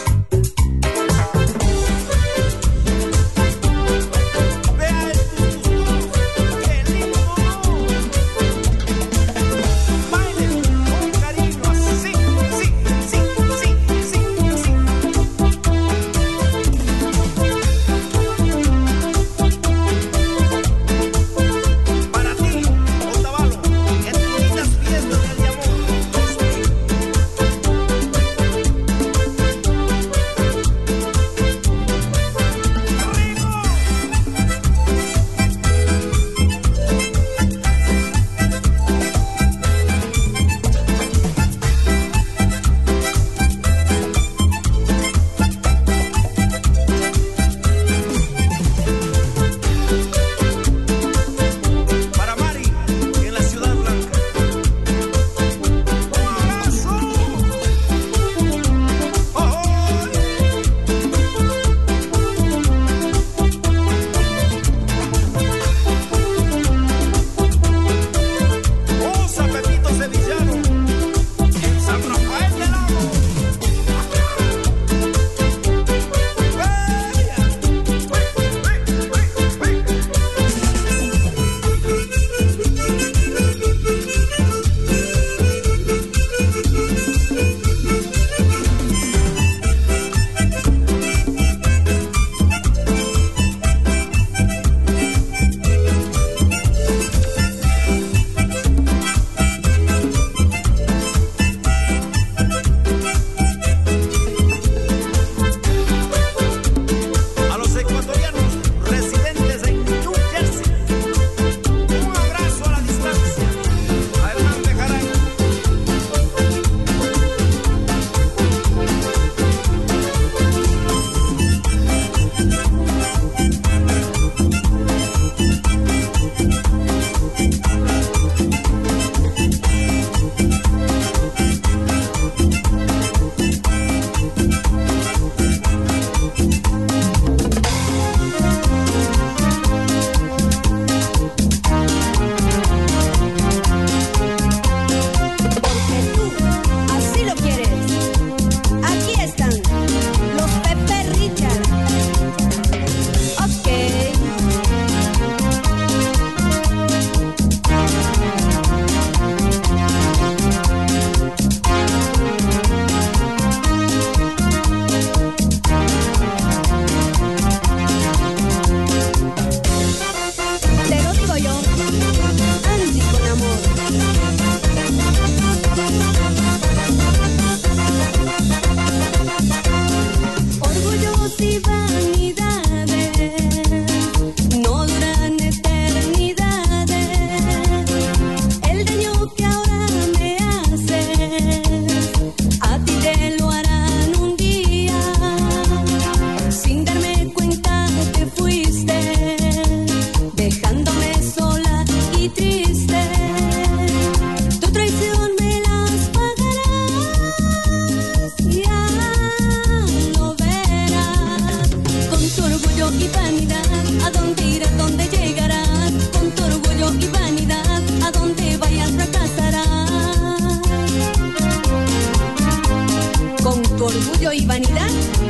orgullo y vanidad,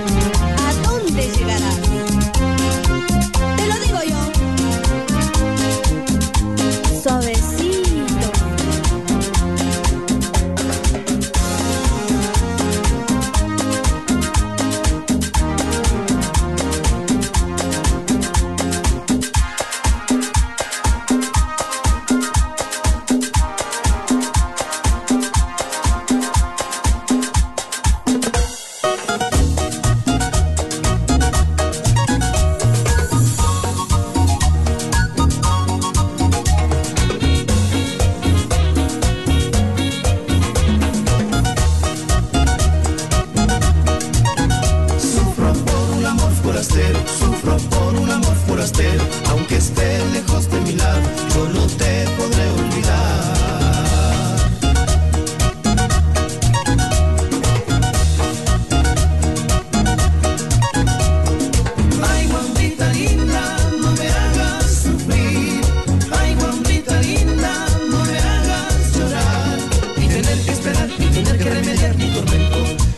¿a dónde llegarás? Te lo digo yo. Suavecito. Sufro por un amor forastero, aunque esté lejos de mi lado, yo no te podré olvidar. Ay, guambita linda, no me hagas sufrir. Ay, guambita linda, no me hagas llorar. Y tener que esperar, y tener que remediar mi tormento.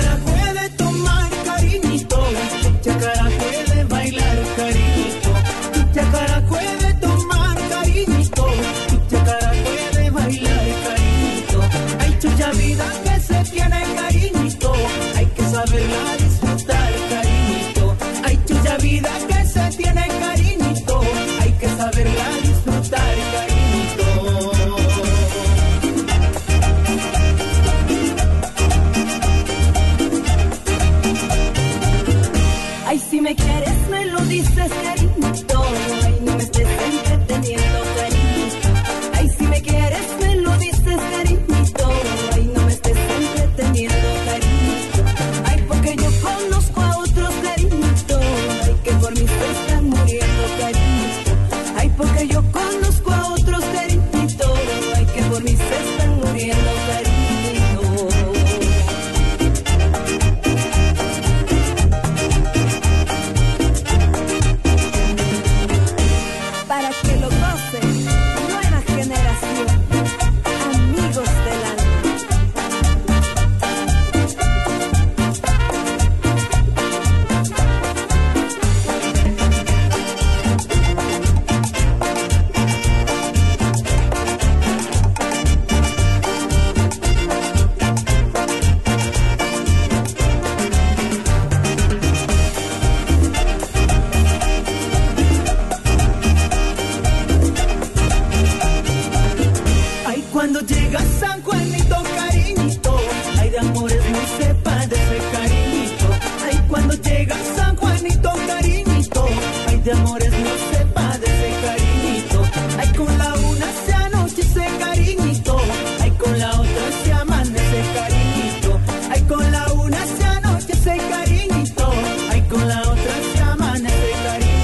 chacara puede tomar cariñito, tu chacara puede bailar cariñito, tu chacara puede tomar cariñito, tu chacara puede bailar cariñito. Ay, chucha vida que se tiene cariñito, hay que saberla disfrutar cariñito. Ay, chucha vida que se tiene cariñito, hay que saberla disfrutar cariñito. Ay, si me quieres me lo dices cariñito, ay, no me estés entreteniendo cariñito. Ay, si me quieres me lo dices cariñito, ay, no me estés entreteniendo cariñito. Ay, porque yo conozco a otros cariñito, ay, que por mí se están muriendo cariñito. Ay, porque yo conozco a otros cariñito, ay, que por mí se están muriendo cariñito. Para que lo gocen, nueva generación, amigos del alma. Ay, cuando llega San Juanito, cariñito, ay, de amores no se padece, cariñito. Ay, cuando llega San Juanito, cariñito, ay, de amores no se padece, cariñito. Ay, con la una se anochece, cariñito, ay, con la otra se amanece, cariñito. Ay, con la una se anochece, cariñito, ay, con la otra se amanece, cariñito.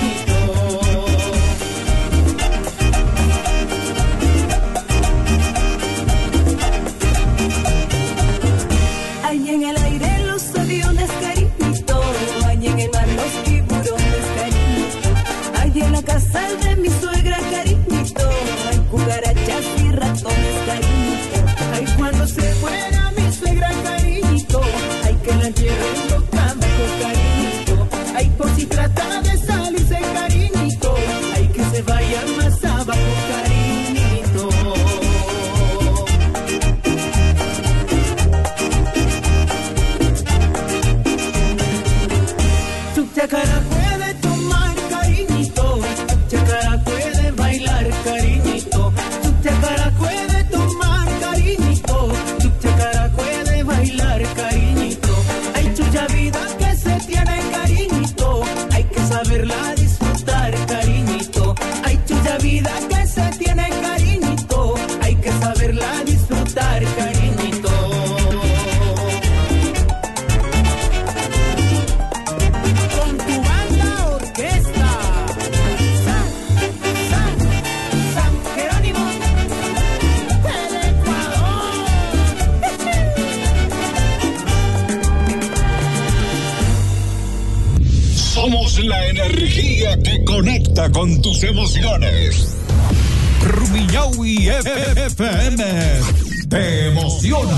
Hay en el aire los aviones cariñito, hay en el mar los tiburones cariñito, hay en la casa de mi suegra cariñito, hay cucarachas y ratones cariñito. Ay, cuando se muera mi suegra, cariñito, hay que la entierren en los campos, cariñito. Ay, por si trata de salirse, cariñito, hay que se vaya más abajo, cariñito. Tu chacara puede tomar cariñito, tu chacara puede bailar cariñito, tu chacara puede tomar cariñito, tu chacara puede bailar cariñito. Ay, chucha vida que se tiene cariñito, hay que saberla disfrutar cariñito. Ay, chucha vida que se tiene cariñito, hay que saberla disfrutar cariñito. Con tu banda orquesta San Jerónimo del Ecuador. Somos la energía que conecta con tus emociones. Rumiñahui FM te emociona.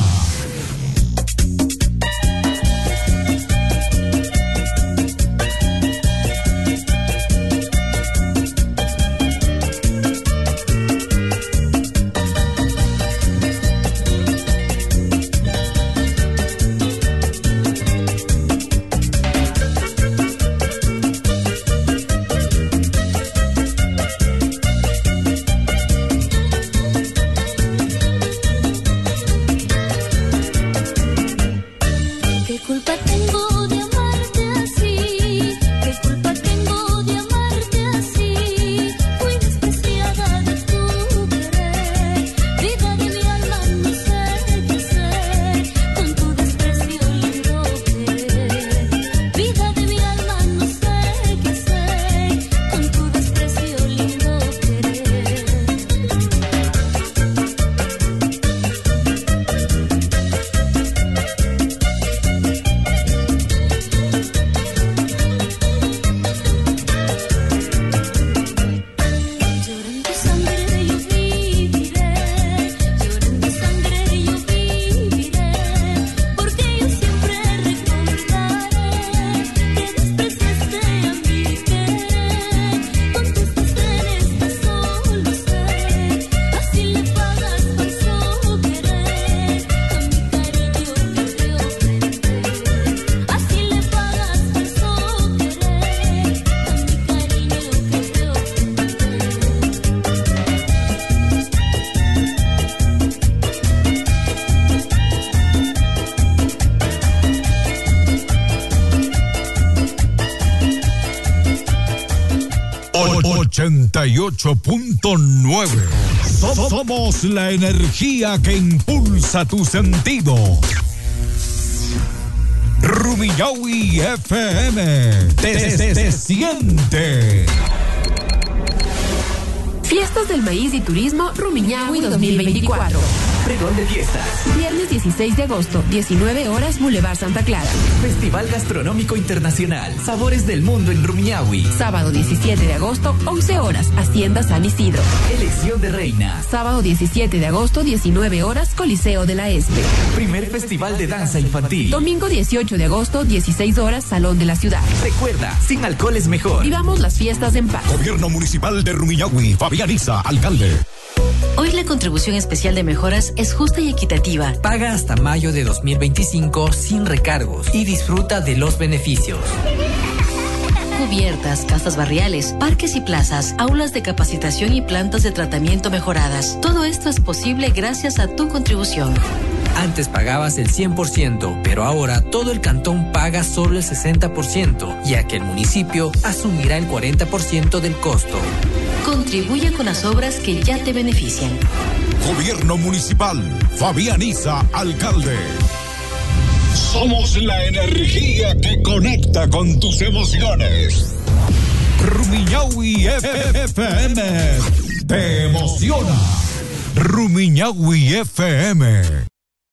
88.9. Somos la energía que impulsa tu sentido. Rumiñahui FM te siente. Fiestas del Maíz y Turismo Rumiñahui 2024. Pregón de fiestas. Viernes 16 de agosto, 19 horas, Boulevard Santa Clara. Festival Gastronómico Internacional. Sabores del mundo en Rumiñahui. Sábado 17 de agosto, 11 horas, Hacienda San Isidro. Elección de reina. Sábado 17 de agosto, 19 horas, Coliseo de la Espe. Primer Festival de Danza Infantil. Domingo 18 de agosto, 16 horas, Salón de la Ciudad. Recuerda, sin alcohol es mejor. Vivamos las fiestas en paz. Gobierno Municipal de Rumiñahui. Fabián Isa, alcalde. Hoy la contribución especial de mejoras es justa y equitativa. Paga hasta mayo de 2025 sin recargos y disfruta de los beneficios. Cubiertas, casas barriales, parques y plazas, aulas de capacitación y plantas de tratamiento mejoradas. Todo esto es posible gracias a tu contribución. Antes pagabas el 100%, pero ahora todo el cantón paga solo el 60%, ya que el municipio asumirá el 40% del costo. Contribuye con las obras que ya te benefician. Gobierno Municipal, Fabián Isa, alcalde. Somos la energía que conecta con tus emociones. Rumiñahui FM te emociona. Rumiñahui FM.